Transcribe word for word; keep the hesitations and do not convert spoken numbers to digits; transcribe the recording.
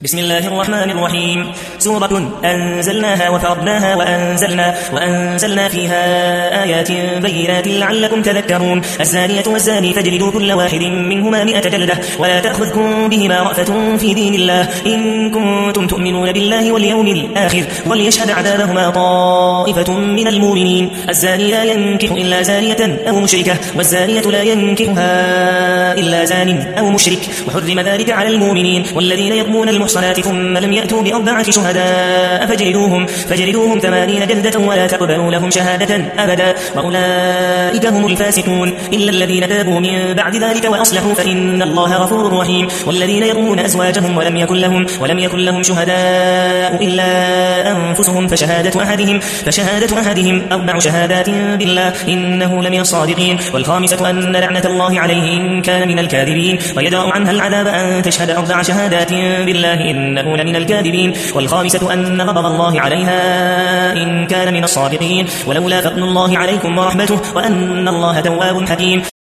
بسم الله الرحمن الرحيم. سورة أنزلناها وفرضناها وأنزلنا, وأنزلنا فيها آيات بينات لعلكم تذكرون. الزانية والزاني فاجلدوا كل واحد منهما مئة جلدة ولا تأخذكم بهما رأفة في دين الله إن كنتم تؤمنون بالله واليوم الآخر وليشهد عذابهما طائفة من المؤمنين. الزاني لا ينكح إلا زانية أو مشركة والزانية لا ينكحها إلا زان أو مشرك وحرم ذلك على المؤمنين. والذين يرمون المحصنات ثم لم يأتوا بأربعة شهداء فجلدوهم, فجلدوهم ثمانين جلدة ولا تقبلوا لهم شهادة أبدا وأولئك هم الفاسقون إلا الذين تابوا من بعد ذلك وأصلحوا فإن الله غفور رحيم. والذين يرمون أزواجهم ولم يكن لهم, ولم يكن لهم شهداء إلا أنفسهم فشهادة أحدهم, فشهادة أحدهم أربع شهادات بالله إنه لمن الصادقين. والخامسة أن لعنة الله عليه إن كان من الكاذبين ويدرأ عنها العذاب أن تشهد أربع شهادات بالله إنه لمن الكاذبين. والخامسة أن غضب الله عليها إن كان من الصادقين ولولا فضل الله عليكم ورحمته وأن الله تواب حكيم.